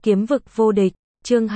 Kiếm vực vô địch, chương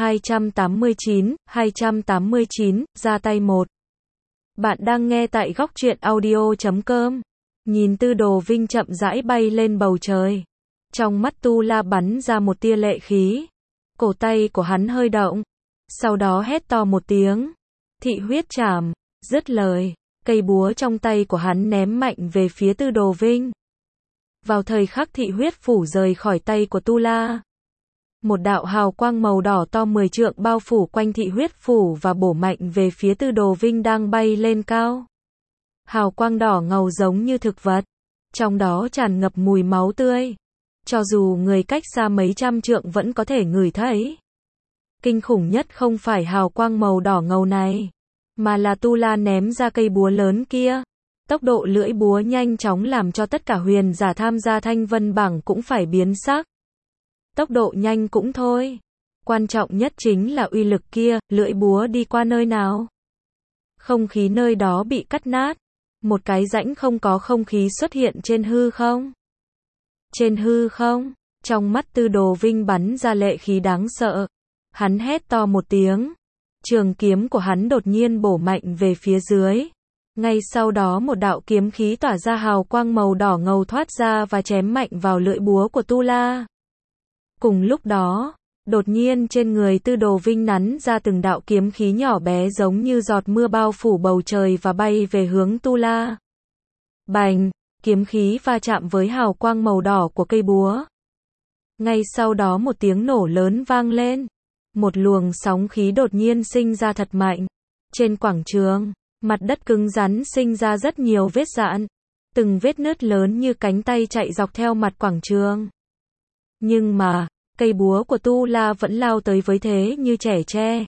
289, ra tay 1. Bạn đang nghe tại góc truyện audio.com. Nhìn Tư Đồ Vinh chậm rãi bay lên bầu trời. Trong mắt Tu La bắn ra một tia lệ khí. Cổ tay của hắn hơi động. Sau đó hét to một tiếng. Thị huyết trảm, dứt lời. Cây búa trong tay của hắn ném mạnh về phía Tư Đồ Vinh. Vào thời khắc thị huyết phủ rời khỏi tay của Tu La. Một đạo hào quang màu đỏ to 10 trượng bao phủ quanh thị huyết phủ và bổ mạnh về phía Tư Đồ Vinh đang bay lên cao. Hào quang đỏ ngầu giống như thực vật, trong đó tràn ngập mùi máu tươi. Cho dù người cách xa mấy trăm trượng vẫn có thể ngửi thấy. Kinh khủng nhất không phải hào quang màu đỏ ngầu này, mà là Tu La ném ra cây búa lớn kia. Tốc độ lưỡi búa nhanh chóng làm cho tất cả huyền giả tham gia thanh vân bảng cũng phải biến sắc. Tốc độ nhanh cũng thôi. Quan trọng nhất chính là uy lực kia, lưỡi búa đi qua nơi nào. Không khí nơi đó bị cắt nát. Một cái rãnh không có không khí xuất hiện trên hư không. Trên hư không, trong mắt Tư Đồ Vinh bắn ra lệ khí đáng sợ. Hắn hét to một tiếng. Trường kiếm của hắn đột nhiên bổ mạnh về phía dưới. Ngay sau đó một đạo kiếm khí tỏa ra hào quang màu đỏ ngầu thoát ra và chém mạnh vào lưỡi búa của Tu La. Cùng lúc đó, đột nhiên trên người Tư Đồ Vinh nắn ra từng đạo kiếm khí nhỏ bé giống như giọt mưa bao phủ bầu trời và bay về hướng Tu La. Bành, kiếm khí va chạm với hào quang màu đỏ của cây búa. Ngay sau đó một tiếng nổ lớn vang lên. Một luồng sóng khí đột nhiên sinh ra thật mạnh. Trên quảng trường, mặt đất cứng rắn sinh ra rất nhiều vết rạn. Từng vết nứt lớn như cánh tay chạy dọc theo mặt quảng trường. Nhưng mà, cây búa của Tu La vẫn lao tới với thế như trẻ tre.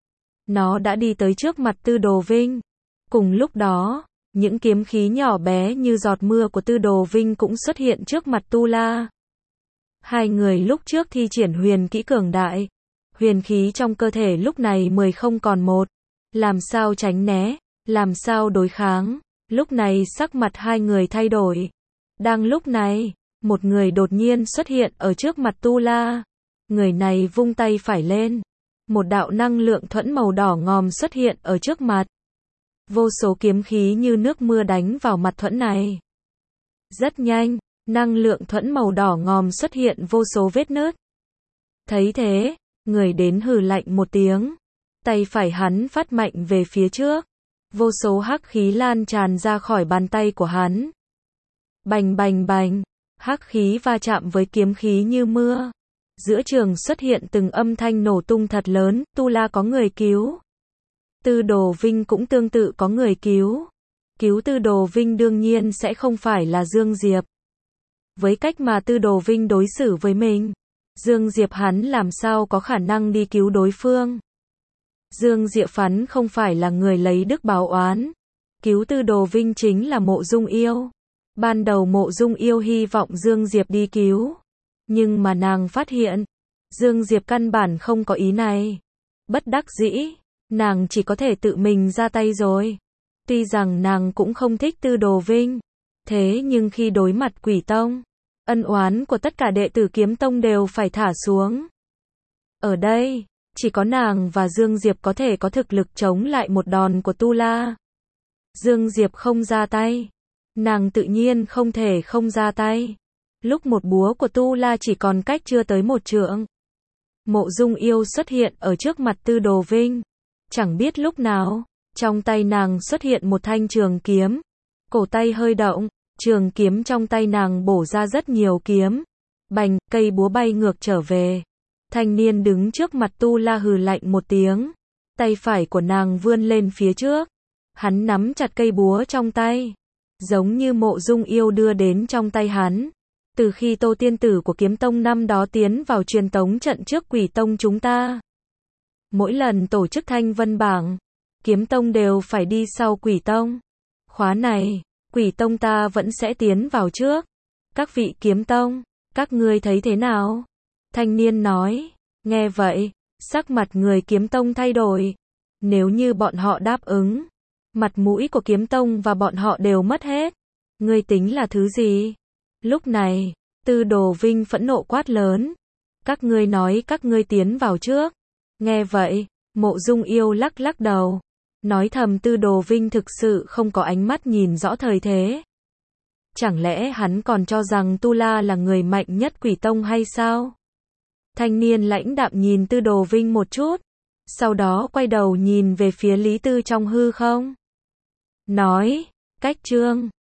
Nó đã đi tới trước mặt Tư Đồ Vinh. Cùng lúc đó, những kiếm khí nhỏ bé như giọt mưa của Tư Đồ Vinh cũng xuất hiện trước mặt Tu La. Hai người lúc trước thi triển huyền kỹ cường đại. Huyền khí trong cơ thể lúc này 10 không còn 1. Làm sao tránh né, làm sao đối kháng. Lúc này sắc mặt hai người thay đổi. Đang lúc này, một người đột nhiên xuất hiện ở trước mặt Tu La. Người này vung tay phải lên. Một đạo năng lượng thuẫn màu đỏ ngòm xuất hiện ở trước mặt. Vô số kiếm khí như nước mưa đánh vào mặt thuẫn này. Rất nhanh, năng lượng thuẫn màu đỏ ngòm xuất hiện vô số vết nứt. Thấy thế, người đến hừ lạnh một tiếng. Tay phải hắn phát mạnh về phía trước. Vô số hắc khí lan tràn ra khỏi bàn tay của hắn. Bành bành bành. Hắc khí va chạm với kiếm khí như mưa. Giữa trường xuất hiện từng âm thanh nổ tung thật lớn. Tu La có người cứu. Tư Đồ Vinh cũng tương tự có người cứu. Cứu Tư Đồ Vinh đương nhiên sẽ không phải là Dương Diệp. Với cách mà Tư Đồ Vinh đối xử với mình, Dương Diệp hắn làm sao có khả năng đi cứu đối phương. Dương Diệp hắn không phải là người lấy đức báo oán. Cứu Tư Đồ Vinh chính là Mộ Dung Yêu. Ban đầu Mộ Dung Yêu hy vọng Dương Diệp đi cứu. Nhưng mà nàng phát hiện, Dương Diệp căn bản không có ý này. Bất đắc dĩ, nàng chỉ có thể tự mình ra tay rồi. Tuy rằng nàng cũng không thích Tư Đồ Vinh. Thế nhưng khi đối mặt Quỷ Tông, ân oán của tất cả đệ tử Kiếm Tông đều phải thả xuống. Ở đây, chỉ có nàng và Dương Diệp có thể có thực lực chống lại một đòn của Tu La. Dương Diệp không ra tay. Nàng tự nhiên không thể không ra tay. Lúc một búa của Tu La chỉ còn cách chưa tới 1 trượng. Mộ Dung Yêu xuất hiện ở trước mặt Tư Đồ Vinh. Chẳng biết lúc nào, trong tay nàng xuất hiện một thanh trường kiếm. Cổ tay hơi động, trường kiếm trong tay nàng bổ ra rất nhiều kiếm. Bành, cây búa bay ngược trở về. Thanh niên đứng trước mặt Tu La hừ lạnh một tiếng. Tay phải của nàng vươn lên phía trước. Hắn nắm chặt cây búa trong tay. Giống như Mộ Dung Yêu đưa đến trong tay hắn. Từ khi Tô Tiên Tử của Kiếm Tông năm đó tiến vào truyền tống trận trước Quỷ Tông chúng ta. Mỗi lần tổ chức thanh vân bảng, Kiếm Tông đều phải đi sau Quỷ Tông. Khóa này, Quỷ Tông ta vẫn sẽ tiến vào trước. Các vị Kiếm Tông, các ngươi thấy thế nào? Thanh niên nói. Nghe vậy, sắc mặt người Kiếm Tông thay đổi. Nếu như bọn họ đáp ứng, mặt mũi của Kiếm Tông và bọn họ đều mất hết. Ngươi tính là thứ gì? Lúc này, Tư Đồ Vinh phẫn nộ quát lớn. Các ngươi nói các ngươi tiến vào trước. Nghe vậy, Mộ Dung Yêu lắc lắc đầu. Nói thầm Tư Đồ Vinh thực sự không có ánh mắt nhìn rõ thời thế. Chẳng lẽ hắn còn cho rằng Tu La là người mạnh nhất Quỷ Tông hay sao? Thanh niên lãnh đạm nhìn Tư Đồ Vinh một chút. Sau đó quay đầu nhìn về phía Lý Tư trong hư không. Nói, cách chương.